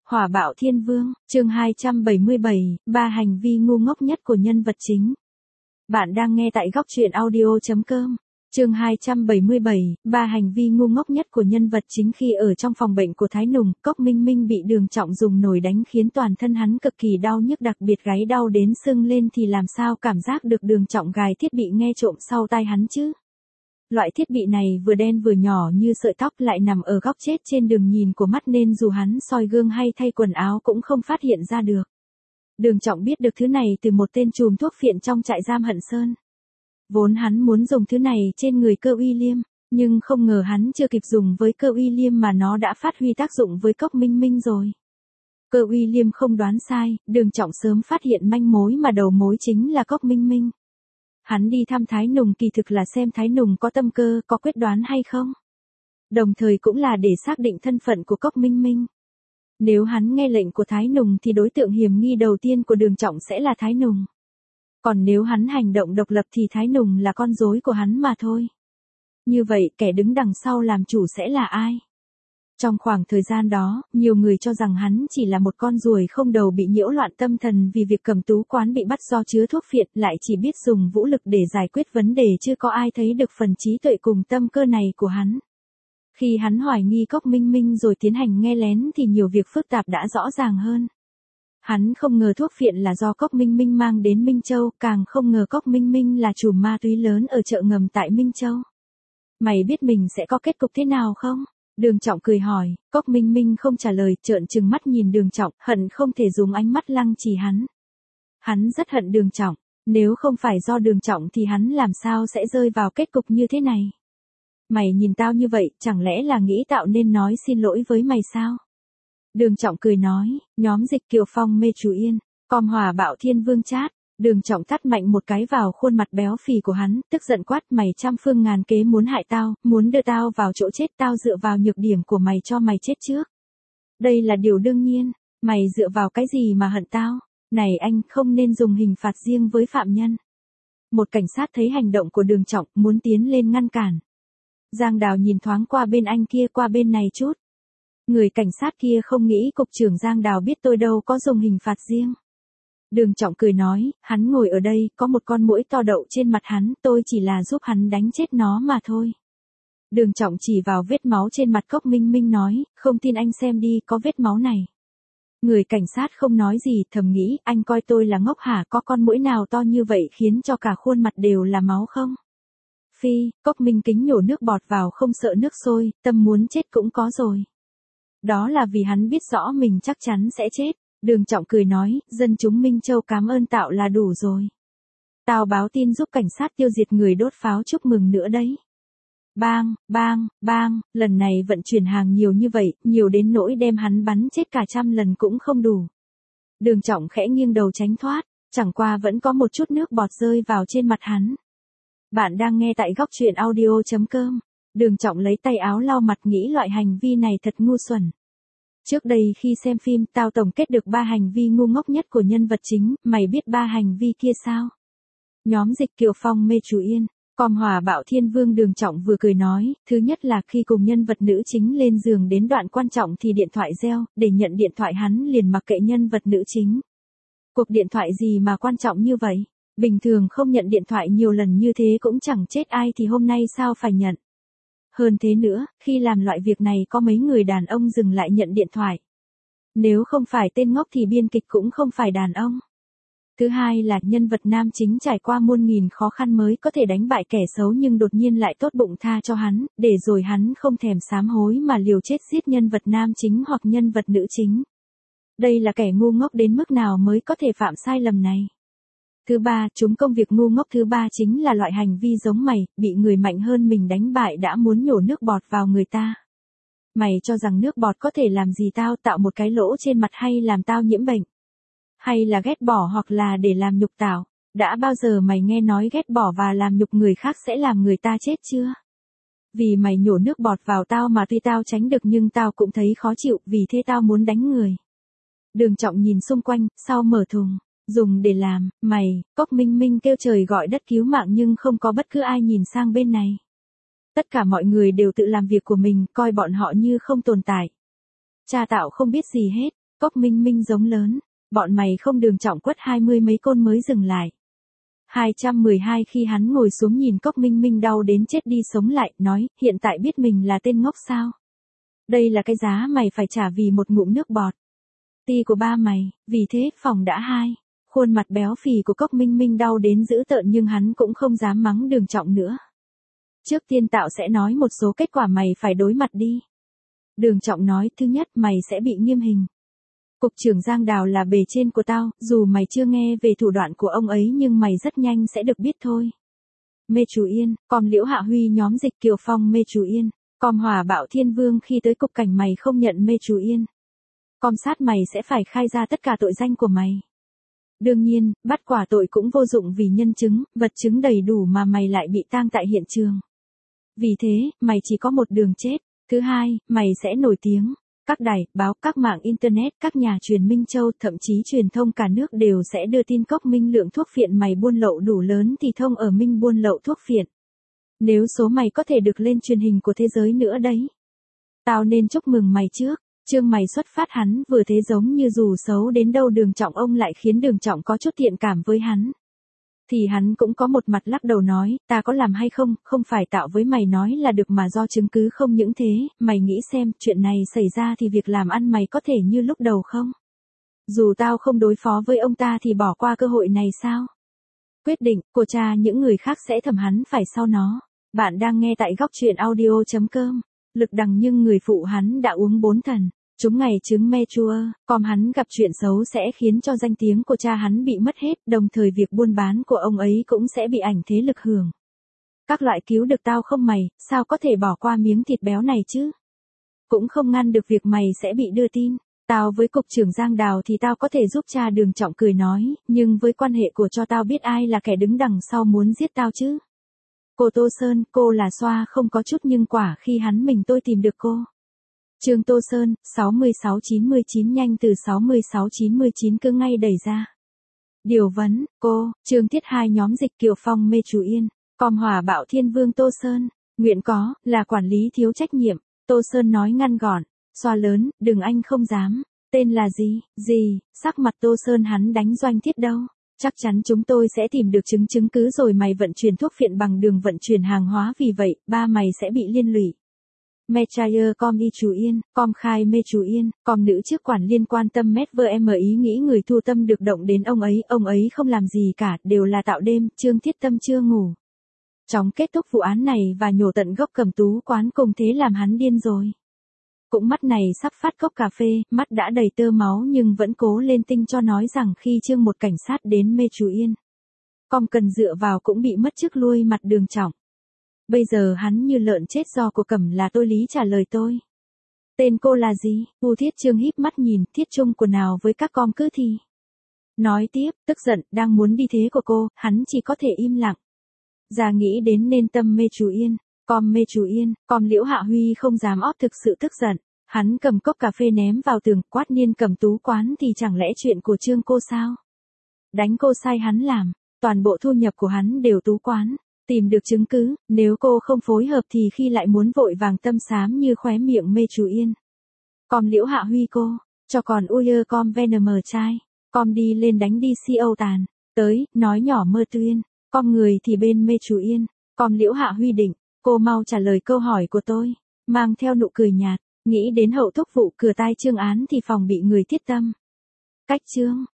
Hỏa bạo thiên vương, chương 277, ba hành vi ngu ngốc nhất của nhân vật chính. Bạn đang nghe tại góc truyện audio.com. Chương 277, ba hành vi ngu ngốc nhất của nhân vật chính. Khi ở trong phòng bệnh của Thái Nùng, Cốc Minh Minh bị Đường Trọng dùng nồi đánh khiến toàn thân hắn cực kỳ đau nhức, đặc biệt gáy đau đến sưng lên, thì làm sao cảm giác được Đường Trọng gài thiết bị nghe trộm sau tai hắn chứ? Loại thiết bị này vừa đen vừa nhỏ như sợi tóc, lại nằm ở góc chết trên đường nhìn của mắt, nên dù hắn soi gương hay thay quần áo cũng không phát hiện ra được. Đường Trọng biết được thứ này từ một tên trùm thuốc phiện trong trại giam Hận Sơn. Vốn hắn muốn dùng thứ này trên người Cơ Uy Liêm, nhưng không ngờ hắn chưa kịp dùng với Cơ Uy Liêm mà nó đã phát huy tác dụng với Cốc Minh Minh rồi. Cơ Uy Liêm không đoán sai, Đường Trọng sớm phát hiện manh mối, mà đầu mối chính là Cốc Minh Minh. Hắn đi thăm Thái Nùng kỳ thực là xem Thái Nùng có tâm cơ, có quyết đoán hay không. Đồng thời cũng là để xác định thân phận của Cốc Minh Minh. Nếu hắn nghe lệnh của Thái Nùng thì đối tượng hiểm nghi đầu tiên của Đường Trọng sẽ là Thái Nùng. Còn nếu hắn hành động độc lập thì Thái Nùng là con rối của hắn mà thôi. Như vậy kẻ đứng đằng sau làm chủ sẽ là ai? Trong khoảng thời gian đó, nhiều người cho rằng hắn chỉ là một con ruồi không đầu bị nhiễu loạn tâm thần vì việc Cẩm Tú quán bị bắt do chứa thuốc phiện, lại chỉ biết dùng vũ lực để giải quyết vấn đề, chứ có ai thấy được phần trí tuệ cùng tâm cơ này của hắn. Khi hắn hoài nghi Cốc Minh Minh rồi tiến hành nghe lén thì nhiều việc phức tạp đã rõ ràng hơn. Hắn không ngờ thuốc phiện là do Cốc Minh Minh mang đến Minh Châu, càng không ngờ Cốc Minh Minh là chủ ma túy lớn ở chợ ngầm tại Minh Châu. Mày biết mình sẽ có kết cục thế nào không? Đường Trọng cười hỏi. Cốc Minh Minh không trả lời, trợn trừng mắt nhìn Đường Trọng, hận không thể dùng ánh mắt lăng trì hắn. Hắn rất hận Đường Trọng, nếu không phải do Đường Trọng thì hắn làm sao sẽ rơi vào kết cục như thế này. Mày nhìn tao như vậy, chẳng lẽ là nghĩ tao nên nói xin lỗi với mày sao? Đường Trọng cười nói. Nhóm Dịch Kiều Phong mê chú yên, com Hỏa bạo thiên vương chat. Đường Trọng tát mạnh một cái vào khuôn mặt béo phì của hắn, tức giận quát: mày trăm phương ngàn kế muốn hại tao, muốn đưa tao vào chỗ chết, tao dựa vào nhược điểm của mày cho mày chết trước. Đây là điều đương nhiên, mày dựa vào cái gì mà hận tao? Này anh, không nên dùng hình phạt riêng với phạm nhân. Một cảnh sát thấy hành động của Đường Trọng, muốn tiến lên ngăn cản. Giang Đào nhìn thoáng qua bên anh kia, qua bên này chút. Người cảnh sát kia không nghĩ cục trưởng Giang Đào biết tôi đâu có dùng hình phạt riêng. Đường Trọng cười nói, hắn ngồi ở đây, có một con muỗi to đậu trên mặt hắn, tôi chỉ là giúp hắn đánh chết nó mà thôi. Đường Trọng chỉ vào vết máu trên mặt Cốc Minh Minh nói, không tin anh xem đi, có vết máu này. Người cảnh sát không nói gì, thầm nghĩ, anh coi tôi là ngốc hả, có con muỗi nào to như vậy khiến cho cả khuôn mặt đều là máu không? Phi, Cốc Minh Kính nhổ nước bọt vào không sợ nước sôi, tâm muốn chết cũng có rồi. Đó là vì hắn biết rõ mình chắc chắn sẽ chết. Đường Trọng cười nói, dân chúng Minh Châu cảm ơn tao là đủ rồi. Tao báo tin giúp cảnh sát tiêu diệt người đốt pháo chúc mừng nữa đấy. Bang, bang, bang, lần này vận chuyển hàng nhiều như vậy, nhiều đến nỗi đem hắn bắn chết cả 100 lần cũng không đủ. Đường Trọng khẽ nghiêng đầu tránh thoát, chẳng qua vẫn có một chút nước bọt rơi vào trên mặt hắn. Bạn đang nghe tại góc truyện audio.com. Đường Trọng lấy tay áo lau mặt, nghĩ loại hành vi này thật ngu xuẩn. Trước đây khi xem phim, tao tổng kết được 3 hành vi ngu ngốc nhất của nhân vật chính, mày biết 3 hành vi kia sao? Nhóm Dịch Kiều Phong mê chú yên, com Hỏa bạo thiên vương. Đường Trọng vừa cười nói, thứ nhất là khi cùng nhân vật nữ chính lên giường đến đoạn quan trọng thì điện thoại reo, để nhận điện thoại hắn liền mặc kệ nhân vật nữ chính. Cuộc điện thoại gì mà quan trọng như vậy? Bình thường không nhận điện thoại nhiều lần như thế cũng chẳng chết ai, thì hôm nay sao phải nhận? Hơn thế nữa, khi làm loại việc này có mấy người đàn ông dừng lại nhận điện thoại. Nếu không phải tên ngốc thì biên kịch cũng không phải đàn ông. Thứ hai là nhân vật nam chính trải qua muôn nghìn khó khăn mới có thể đánh bại kẻ xấu, nhưng đột nhiên lại tốt bụng tha cho hắn, để rồi hắn không thèm sám hối mà liều chết giết nhân vật nam chính hoặc nhân vật nữ chính. Đây là kẻ ngu ngốc đến mức nào mới có thể phạm sai lầm này? Thứ ba, chúng công việc ngu ngốc thứ ba chính là loại hành vi giống mày, bị người mạnh hơn mình đánh bại đã muốn nhổ nước bọt vào người ta. Mày cho rằng nước bọt có thể làm gì tao, tạo một cái lỗ trên mặt hay làm tao nhiễm bệnh? Hay là ghét bỏ hoặc là để làm nhục tao? Đã bao giờ mày nghe nói ghét bỏ và làm nhục người khác sẽ làm người ta chết chưa? Vì mày nhổ nước bọt vào tao mà tuy tao tránh được nhưng tao cũng thấy khó chịu, vì thế tao muốn đánh người. Đường Trọng nhìn xung quanh, sau mở thùng. Dùng để làm, mày, Cốc Minh Minh kêu trời gọi đất cứu mạng nhưng không có bất cứ ai nhìn sang bên này. Tất cả mọi người đều tự làm việc của mình, coi bọn họ như không tồn tại. Cha tạo không biết gì hết, Cốc Minh Minh giống lớn, bọn mày không Đường Trọng quất 20 mấy côn mới dừng lại. 212 khi hắn ngồi xuống nhìn Cốc Minh Minh đau đến chết đi sống lại, nói, hiện tại biết mình là tên ngốc sao? Đây là cái giá mày phải trả vì một ngụm nước bọt. Ti của ba mày, vì thế phòng đã hai. Khuôn mặt béo phì của Cốc Minh Minh đau đến dữ tợn nhưng hắn cũng không dám mắng Đường Trọng nữa. Trước tiên tạo sẽ nói một số kết quả mày phải đối mặt đi. Đường Trọng nói, thứ nhất mày sẽ bị nghiêm hình. Cục trưởng Giang Đào là bề trên của tao, dù mày chưa nghe về thủ đoạn của ông ấy nhưng mày rất nhanh sẽ được biết thôi. Mê Chú Yên, com Liễu Hạ Huy nhóm Dịch Kiều Phong Mê Chú Yên, com Hỏa Bạo Thiên Vương khi tới cục cảnh mày không nhận Mê Chú Yên. Com sát mày sẽ phải khai ra tất cả tội danh của mày. Đương nhiên, bắt quả tội cũng vô dụng vì nhân chứng, vật chứng đầy đủ mà mày lại bị tang tại hiện trường. Vì thế, mày chỉ có một đường chết. Thứ hai, mày sẽ nổi tiếng. Các đài, báo, các mạng Internet, các nhà truyền Minh Châu, thậm chí truyền thông cả nước đều sẽ đưa tin Cốc Minh lượng thuốc phiện mày buôn lậu đủ lớn thì thông ở Minh buôn lậu thuốc phiện. Nếu số mày có thể được lên truyền hình của thế giới nữa đấy. Tao nên chúc mừng mày trước. Chương mày xuất phát hắn vừa thế giống như dù xấu đến đâu Đường Trọng ông lại khiến Đường Trọng có chút thiện cảm với hắn. Thì hắn cũng có một mặt lắc đầu nói, ta có làm hay không, không phải tạo với mày nói là được mà do chứng cứ không những thế, mày nghĩ xem, chuyện này xảy ra thì việc làm ăn mày có thể như lúc đầu không? Dù tao không đối phó với ông ta thì bỏ qua cơ hội này sao? Quyết định của cha những người khác sẽ thẩm hắn phải sau nó. Bạn đang nghe tại góc truyện audio.com. Lực đằng nhưng người phụ hắn đã uống 4 thần. Chúng ngày trứng me chua, com hắn gặp chuyện xấu sẽ khiến cho danh tiếng của cha hắn bị mất hết, đồng thời việc buôn bán của ông ấy cũng sẽ bị ảnh thế lực hưởng. Các loại cứu được tao không mày, sao có thể bỏ qua miếng thịt béo này chứ? Cũng không ngăn được việc mày sẽ bị đưa tin. Tao với cục trưởng Giang Đào thì tao có thể giúp cha Đường Trọng cười nói, nhưng với quan hệ của cho tao biết ai là kẻ đứng đằng sau muốn giết tao chứ? Cô Tô Sơn, cô là xoa không có chút nhưng quả khi hắn mình tôi tìm được cô. Trương Tô Sơn, 6699 nhanh từ 6699 cứ ngay đẩy ra. Điều vấn, cô, Trương Tiết hai nhóm Dịch Kiều Phong Mê Chú Yên, com Hỏa Bạo Thiên Vương Tô Sơn, nguyện có, là quản lý thiếu trách nhiệm. Tô Sơn nói ngăn gọn, xoa lớn, đừng anh không dám, tên là gì, sắc mặt Tô Sơn hắn đánh Doanh Thiết đâu. Chắc chắn chúng tôi sẽ tìm được chứng cứ rồi mày vận chuyển thuốc phiện bằng đường vận chuyển hàng hóa vì vậy, ba mày sẽ bị liên lụy. Metrayer com Y Chú Yên, com Khai Mê Chú Yên, com nữ chức quản liên quan tâm Medver ý nghĩ người thu tâm được động đến ông ấy không làm gì cả, đều là tạo đêm, Trương Thiết Tâm chưa ngủ. Chóng kết thúc vụ án này và nhổ tận gốc Cẩm Tú quán cùng thế làm hắn điên rồi. Cũng mắt này sắp phát cốc cà phê, mắt đã đầy tơ máu nhưng vẫn cố lên tinh cho nói rằng khi Trương một cảnh sát đến Mê Chú Yên. Com cần dựa vào cũng bị mất chức lui mặt Đường Trọng. Bây giờ hắn như lợn chết do của Cẩm là tôi lý trả lời tôi. Tên cô là gì? U Thiết Trương híp mắt nhìn, Thiết Trung quần nào với các com cứ thì. Nói tiếp, tức giận, đang muốn đi thế của cô, hắn chỉ có thể im lặng. Già nghĩ đến nên tâm Mê Chú Yên. Com Mê Chú Yên, com Liễu Hạ Huy không dám ót thực sự tức giận. Hắn cầm cốc cà phê ném vào tường, quát Niên Cẩm Tú quán thì chẳng lẽ chuyện của Trương cô sao? Đánh cô sai hắn làm, toàn bộ thu nhập của hắn đều Tú quán. Tìm được chứng cứ, nếu cô không phối hợp thì khi lại muốn vội vàng tâm xám như khóe miệng Mê Chú Yên. Com Liễu Hạ Huy cô, cho còn Uyer com VNM trai, com đi lên đánh đi CO tàn, tới, nói nhỏ Mơ Tuyên, com người thì bên Mê Chú Yên, com Liễu Hạ Huy định, cô mau trả lời câu hỏi của tôi, mang theo nụ cười nhạt, nghĩ đến hậu thúc vụ cửa tai Trương án thì phòng bị người thiết tâm. Cách Trương,